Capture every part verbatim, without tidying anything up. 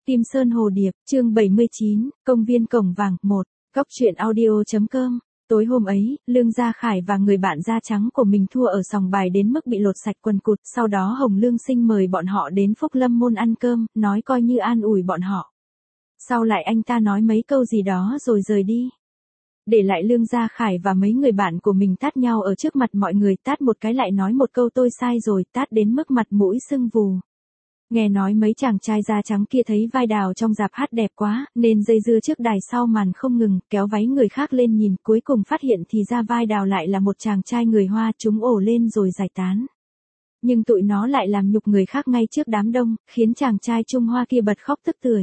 Kim Sơn Hồ Điệp, chương bảy mươi chín, Công viên Cổng Vàng, một. Cóc truyện audio.com. Tối hôm ấy, Lương Gia Khải và người bạn da trắng của mình thua ở sòng bài đến mức bị lột sạch quần cụt, sau đó Hồng Lương Sinh mời bọn họ đến Phúc Lâm Môn ăn cơm, nói coi như an ủi bọn họ. Sau lại anh ta nói mấy câu gì đó rồi rời đi. Để lại Lương Gia Khải và mấy người bạn của mình tát nhau ở trước mặt mọi người, tát một cái lại nói một câu tôi sai rồi, tát đến mức mặt mũi sưng vù. Nghe nói mấy chàng trai da trắng kia thấy vai Đào trong rạp hát đẹp quá, nên dây dưa trước đài sau màn không ngừng, kéo váy người khác lên nhìn, cuối cùng phát hiện thì ra vai Đào lại là một chàng trai người Hoa, chúng ồ lên rồi giải tán. Nhưng tụi nó lại làm nhục người khác ngay trước đám đông, khiến chàng trai Trung Hoa kia bật khóc tức tưởi.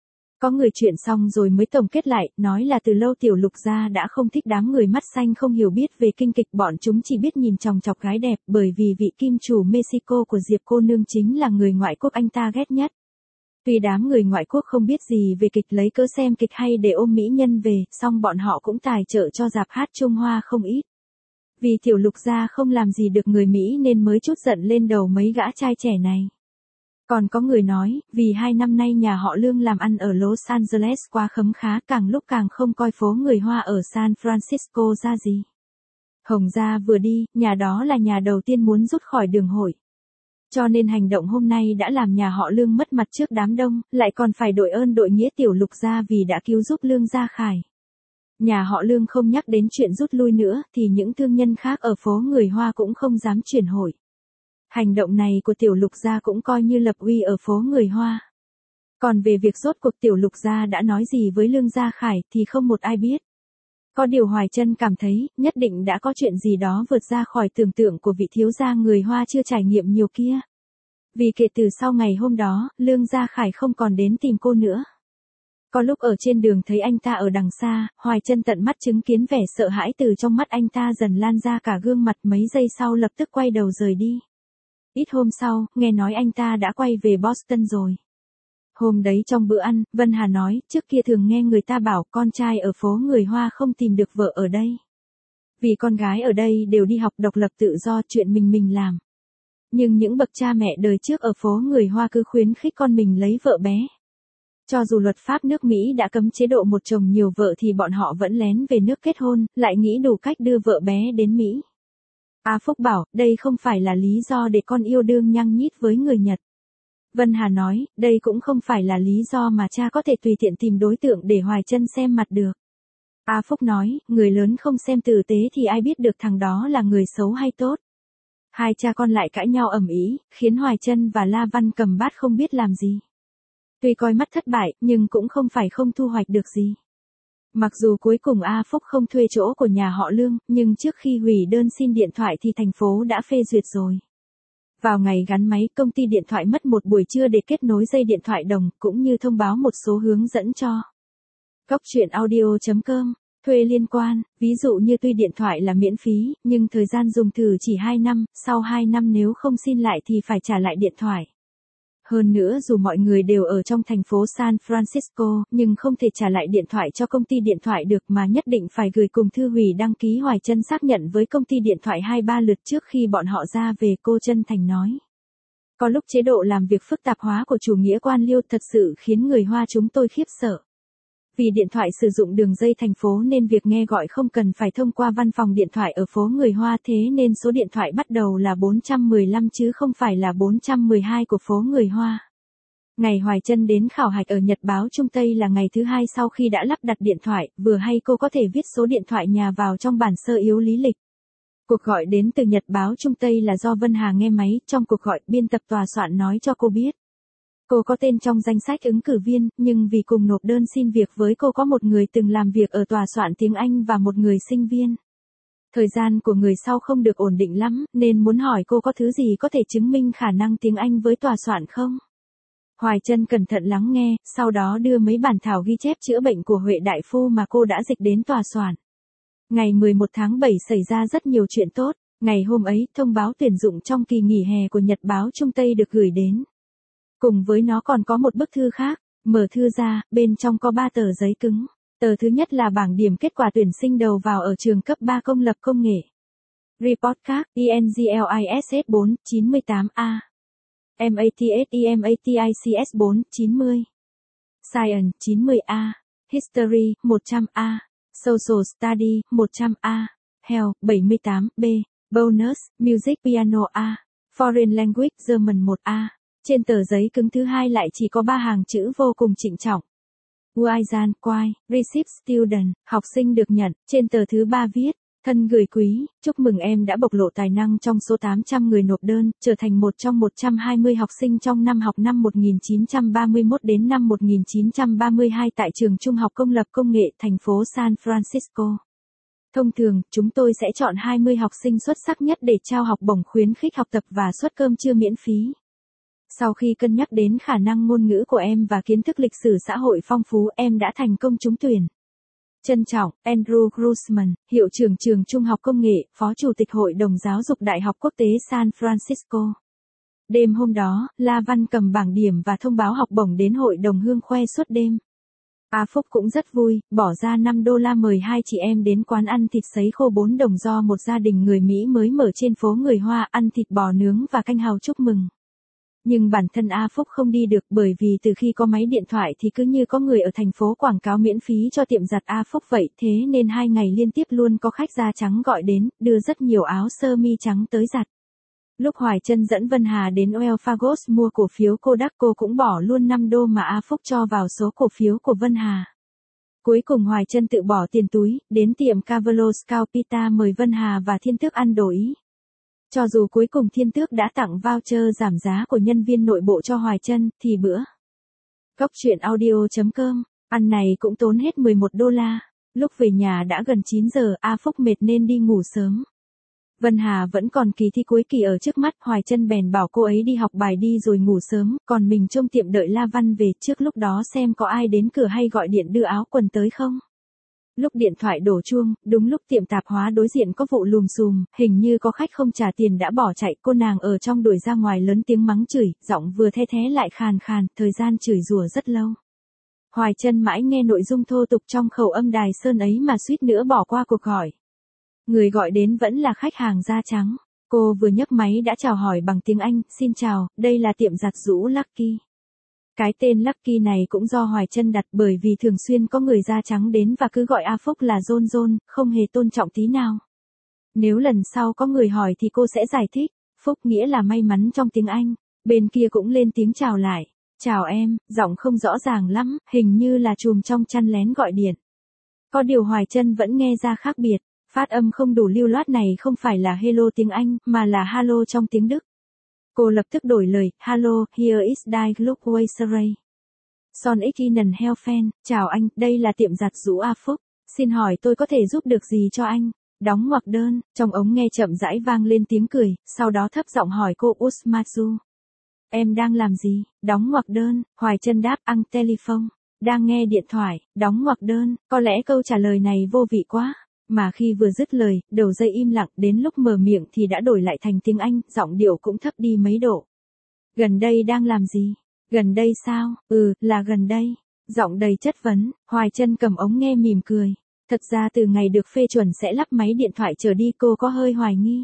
Có người chuyện xong rồi mới tổng kết lại, nói là từ lâu Tiểu Lục gia đã không thích đám người mắt xanh không hiểu biết về kinh kịch, bọn chúng chỉ biết nhìn chòng chọc gái đẹp, bởi vì vị kim chủ Mexico của Diệp cô nương chính là người ngoại quốc anh ta ghét nhất. Tuy đám người ngoại quốc không biết gì về kịch, lấy cớ xem kịch hay để ôm mỹ nhân về, song bọn họ cũng tài trợ cho rạp hát Trung Hoa không ít. Vì Tiểu Lục gia không làm gì được người Mỹ nên mới trút giận lên đầu mấy gã trai trẻ này. Còn có người nói, vì hai năm nay nhà họ Lương làm ăn ở Los Angeles quá khấm khá, càng lúc càng không coi phố người Hoa ở San Francisco ra gì. Hồng gia vừa đi, nhà đó là nhà đầu tiên muốn rút khỏi đường hội. Cho nên hành động hôm nay đã làm nhà họ Lương mất mặt trước đám đông, lại còn phải đội ơn đội nghĩa Tiểu Lục gia vì đã cứu giúp Lương Gia Khải. Nhà họ Lương không nhắc đến chuyện rút lui nữa, thì những thương nhân khác ở phố người Hoa cũng không dám chuyển hội. Hành động này của Tiểu Lục gia cũng coi như lập uy ở phố người Hoa. Còn về việc rốt cuộc Tiểu Lục gia đã nói gì với Lương Gia Khải thì không một ai biết. Có điều Hoài Trân cảm thấy, nhất định đã có chuyện gì đó vượt ra khỏi tưởng tượng của vị thiếu gia người Hoa chưa trải nghiệm nhiều kia. Vì kể từ sau ngày hôm đó, Lương Gia Khải không còn đến tìm cô nữa. Có lúc ở trên đường thấy anh ta ở đằng xa, Hoài Trân tận mắt chứng kiến vẻ sợ hãi từ trong mắt anh ta dần lan ra cả gương mặt, mấy giây sau lập tức quay đầu rời đi. Ít hôm sau, nghe nói anh ta đã quay về Boston rồi. Hôm đấy trong bữa ăn, Vân Hà nói, trước kia thường nghe người ta bảo con trai ở phố người Hoa không tìm được vợ ở đây. Vì con gái ở đây đều đi học độc lập tự do, chuyện mình mình làm. Nhưng những bậc cha mẹ đời trước ở phố người Hoa cứ khuyến khích con mình lấy vợ bé. Cho dù luật pháp nước Mỹ đã cấm chế độ một chồng nhiều vợ thì bọn họ vẫn lén về nước kết hôn, lại nghĩ đủ cách đưa vợ bé đến Mỹ. A Phúc bảo, đây không phải là lý do để con yêu đương nhăng nhít với người Nhật. Vân Hà nói, đây cũng không phải là lý do mà cha có thể tùy tiện tìm đối tượng để Hoài Trân xem mặt được. A Phúc nói, người lớn không xem tử tế thì ai biết được thằng đó là người xấu hay tốt. Hai cha con lại cãi nhau ầm ĩ, khiến Hoài Trân và La Văn cầm bát không biết làm gì. Tuy coi mắt thất bại, nhưng cũng không phải không thu hoạch được gì. Mặc dù cuối cùng A Phúc không thuê chỗ của nhà họ Lương, nhưng trước khi hủy đơn xin điện thoại thì thành phố đã phê duyệt rồi. Vào ngày gắn máy, công ty điện thoại mất một buổi trưa để kết nối dây điện thoại đồng, cũng như thông báo một số hướng dẫn cho. Cóc truyện audio.com. Thuê liên quan, ví dụ như tuy điện thoại là miễn phí, nhưng thời gian dùng thử chỉ hai năm, sau hai năm nếu không xin lại thì phải trả lại điện thoại. Hơn nữa dù mọi người đều ở trong thành phố San Francisco, nhưng không thể trả lại điện thoại cho công ty điện thoại được mà nhất định phải gửi cùng thư hủy đăng ký. Hoài Trân xác nhận với công ty điện thoại hai ba lượt trước khi bọn họ ra về, cô chân thành nói. Có lúc chế độ làm việc phức tạp hóa của chủ nghĩa quan liêu thật sự khiến người Hoa chúng tôi khiếp sợ. Vì điện thoại sử dụng đường dây thành phố nên việc nghe gọi không cần phải thông qua văn phòng điện thoại ở phố người Hoa, thế nên số điện thoại bắt đầu là bốn trăm mười lăm chứ không phải là bốn trăm mười hai của phố người Hoa. Ngày Hoài Trân đến khảo hạch ở Nhật báo Trung Tây là ngày thứ hai sau khi đã lắp đặt điện thoại, vừa hay cô có thể viết số điện thoại nhà vào trong bản sơ yếu lý lịch. Cuộc gọi đến từ Nhật báo Trung Tây là do Vân Hà nghe máy, trong cuộc gọi biên tập tòa soạn nói cho cô biết. Cô có tên trong danh sách ứng cử viên, nhưng vì cùng nộp đơn xin việc với cô có một người từng làm việc ở tòa soạn tiếng Anh và một người sinh viên. Thời gian của người sau không được ổn định lắm, nên muốn hỏi cô có thứ gì có thể chứng minh khả năng tiếng Anh với tòa soạn không? Hoài Trân cẩn thận lắng nghe, sau đó đưa mấy bản thảo ghi chép chữa bệnh của Huệ đại phu mà cô đã dịch đến tòa soạn. Ngày mười một tháng bảy xảy ra rất nhiều chuyện tốt, ngày hôm ấy thông báo tuyển dụng trong kỳ nghỉ hè của Nhật báo Trung Tây được gửi đến. Cùng với nó còn có một bức thư khác, mở thư ra, bên trong có ba tờ giấy cứng. Tờ thứ nhất là bảng điểm kết quả tuyển sinh đầu vào ở trường cấp ba công lập công nghệ. Report card, E N G L I S S bốn chín tám A. M A T S E M A T I C S bốn chín mươi. Science chín mươi A, History một trăm A, Social Study một trăm A, Health bảy mươi tám B, Bonus, Music Piano A, Foreign Language German một A. Trên tờ giấy cứng thứ hai lại chỉ có ba hàng chữ vô cùng trịnh trọng. Uizan Quai, Receive Student, học sinh được nhận. Trên tờ thứ ba viết, thân gửi quý, chúc mừng em đã bộc lộ tài năng trong số tám trăm người nộp đơn, trở thành một trong một trăm hai mươi học sinh trong năm học năm một nghìn chín trăm ba mươi mốt đến năm một nghìn chín trăm ba mươi hai tại trường Trung học Công lập Công nghệ thành phố San Francisco. Thông thường, chúng tôi sẽ chọn hai mươi học sinh xuất sắc nhất để trao học bổng khuyến khích học tập và suất cơm trưa miễn phí. Sau khi cân nhắc đến khả năng ngôn ngữ của em và kiến thức lịch sử xã hội phong phú, em đã thành công trúng tuyển. Trân trọng, Andrew Grossman, hiệu trưởng trường Trung học Công nghệ, Phó Chủ tịch Hội đồng Giáo dục Đại học Quốc tế San Francisco. Đêm hôm đó, La Văn cầm bảng điểm và thông báo học bổng đến hội đồng hương khoe suốt đêm. A Phúc cũng rất vui, bỏ ra năm đô la mời hai chị em đến quán ăn thịt sấy khô bốn đồng do một gia đình người Mỹ mới mở trên phố người Hoa, ăn thịt bò nướng và canh hàu chúc mừng. Nhưng bản thân A Phúc không đi được bởi vì từ khi có máy điện thoại thì cứ như có người ở thành phố quảng cáo miễn phí cho tiệm giặt A Phúc vậy, thế nên hai ngày liên tiếp luôn có khách da trắng gọi đến, đưa rất nhiều áo sơ mi trắng tới giặt. Lúc Hoài Trân dẫn Vân Hà đến Wells Fargo mua cổ phiếu Kodak, cô cũng bỏ luôn năm đô mà A Phúc cho vào số cổ phiếu của Vân Hà. Cuối cùng Hoài Trân tự bỏ tiền túi, đến tiệm Carvelos Caupita mời Vân Hà và Thiên Tước ăn đồ Ý. Cho dù cuối cùng Thiên Tước đã tặng voucher giảm giá của nhân viên nội bộ cho Hoài Trân, thì bữa Cóc truyện audio chấm com, ăn này cũng tốn hết mười một đô la. Lúc về nhà đã gần chín giờ, A Phúc mệt nên đi ngủ sớm. Vân Hà vẫn còn kỳ thi cuối kỳ ở trước mắt, Hoài Trân bèn bảo cô ấy đi học bài đi rồi ngủ sớm, còn mình trông tiệm đợi La Văn về trước lúc đó xem có ai đến cửa hay gọi điện đưa áo quần tới không. Lúc điện thoại đổ chuông, đúng lúc tiệm tạp hóa đối diện có vụ lùm xùm, hình như có khách không trả tiền đã bỏ chạy, cô nàng ở trong đuổi ra ngoài lớn tiếng mắng chửi, giọng vừa the thé lại khàn khàn, thời gian chửi rủa rất lâu. Hoài Trân mãi nghe nội dung thô tục trong khẩu âm Đài Sơn ấy mà suýt nữa bỏ qua cuộc gọi. Người gọi đến vẫn là khách hàng da trắng. Cô vừa nhấc máy đã chào hỏi bằng tiếng Anh, xin chào, đây là tiệm giặt giũ Lucky. Cái tên Lucky này cũng do Hoài Trân đặt bởi vì thường xuyên có người da trắng đến và cứ gọi A Phúc là John John, không hề tôn trọng tí nào. Nếu lần sau có người hỏi thì cô sẽ giải thích, Phúc nghĩa là may mắn trong tiếng Anh. Bên kia cũng lên tiếng chào lại. Chào em, giọng không rõ ràng lắm, hình như là chùm trong chăn lén gọi điện. Có điều Hoài Trân vẫn nghe ra khác biệt. Phát âm không đủ lưu loát này không phải là hello tiếng Anh, mà là hello trong tiếng Đức. Cô lập tức đổi lời, hello, here is Die Gluck Weiserei. Son ich Ihnen helfen, chào anh, đây là tiệm giặt giũ A Phúc. Xin hỏi tôi có thể giúp được gì cho anh? Đóng ngoặc đơn, trong ống nghe chậm rãi vang lên tiếng cười, sau đó thấp giọng hỏi cô Usmatsu. Em đang làm gì? Đóng ngoặc đơn, Hoài Trân đáp ăn telephone. Đang nghe điện thoại, đóng ngoặc đơn, có lẽ câu trả lời này vô vị quá. Mà khi vừa dứt lời, đầu dây im lặng, đến lúc mở miệng thì đã đổi lại thành tiếng Anh, giọng điệu cũng thấp đi mấy độ. Gần đây đang làm gì? Gần đây sao? Ừ, là gần đây. Giọng đầy chất vấn, Hoài Trân cầm ống nghe mỉm cười. Thật ra từ ngày được phê chuẩn sẽ lắp máy điện thoại trở đi cô có hơi hoài nghi.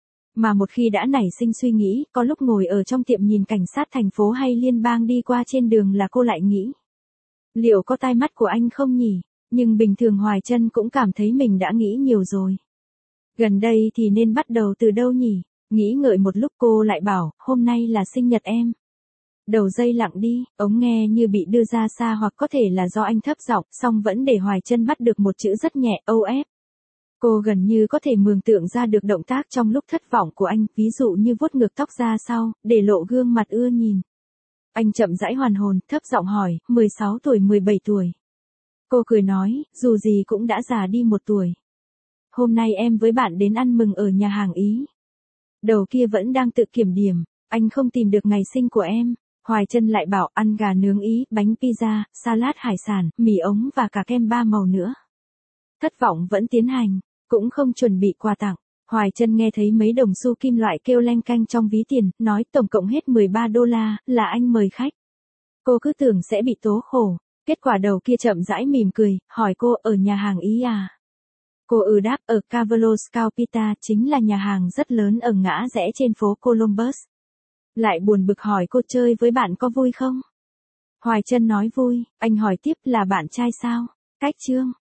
Mà một khi đã nảy sinh suy nghĩ, có lúc ngồi ở trong tiệm nhìn cảnh sát thành phố hay liên bang đi qua trên đường là cô lại nghĩ. Liệu có tai mắt của anh không nhỉ? Nhưng bình thường Hoài Trân cũng cảm thấy mình đã nghĩ nhiều rồi. Gần đây thì nên bắt đầu từ đâu nhỉ? Nghĩ ngợi một lúc cô lại bảo, hôm nay là sinh nhật em. Đầu dây lặng đi, ống nghe như bị đưa ra xa hoặc có thể là do anh thấp giọng, song vẫn để Hoài Trân bắt được một chữ rất nhẹ, o ép. Cô gần như có thể mường tượng ra được động tác trong lúc thất vọng của anh, ví dụ như vuốt ngược tóc ra sau, để lộ gương mặt ưa nhìn. Anh chậm rãi hoàn hồn, thấp giọng hỏi, mười sáu tuổi mười bảy tuổi. Cô cười nói, dù gì cũng đã già đi một tuổi. Hôm nay em với bạn đến ăn mừng ở nhà hàng Ý. Đầu kia vẫn đang tự kiểm điểm, anh không tìm được ngày sinh của em. Hoài Trân lại bảo ăn gà nướng Ý, bánh pizza, salad hải sản, mì ống và cả kem ba màu nữa. Thất vọng vẫn tiến hành, cũng không chuẩn bị quà tặng. Hoài Trân nghe thấy mấy đồng xu kim loại kêu leng canh trong ví tiền, nói tổng cộng hết mười ba đô la, là anh mời khách. Cô cứ tưởng sẽ bị tố khổ. Kết quả đầu kia chậm rãi mỉm cười, hỏi cô ở nhà hàng Ý à? Cô ừ đáp ở Carvelos Caupita, chính là nhà hàng rất lớn ở ngã rẽ trên phố Columbus. Lại buồn bực hỏi cô chơi với bạn có vui không? Hoài Trân nói vui, anh hỏi tiếp là bạn trai sao? Cách Trương.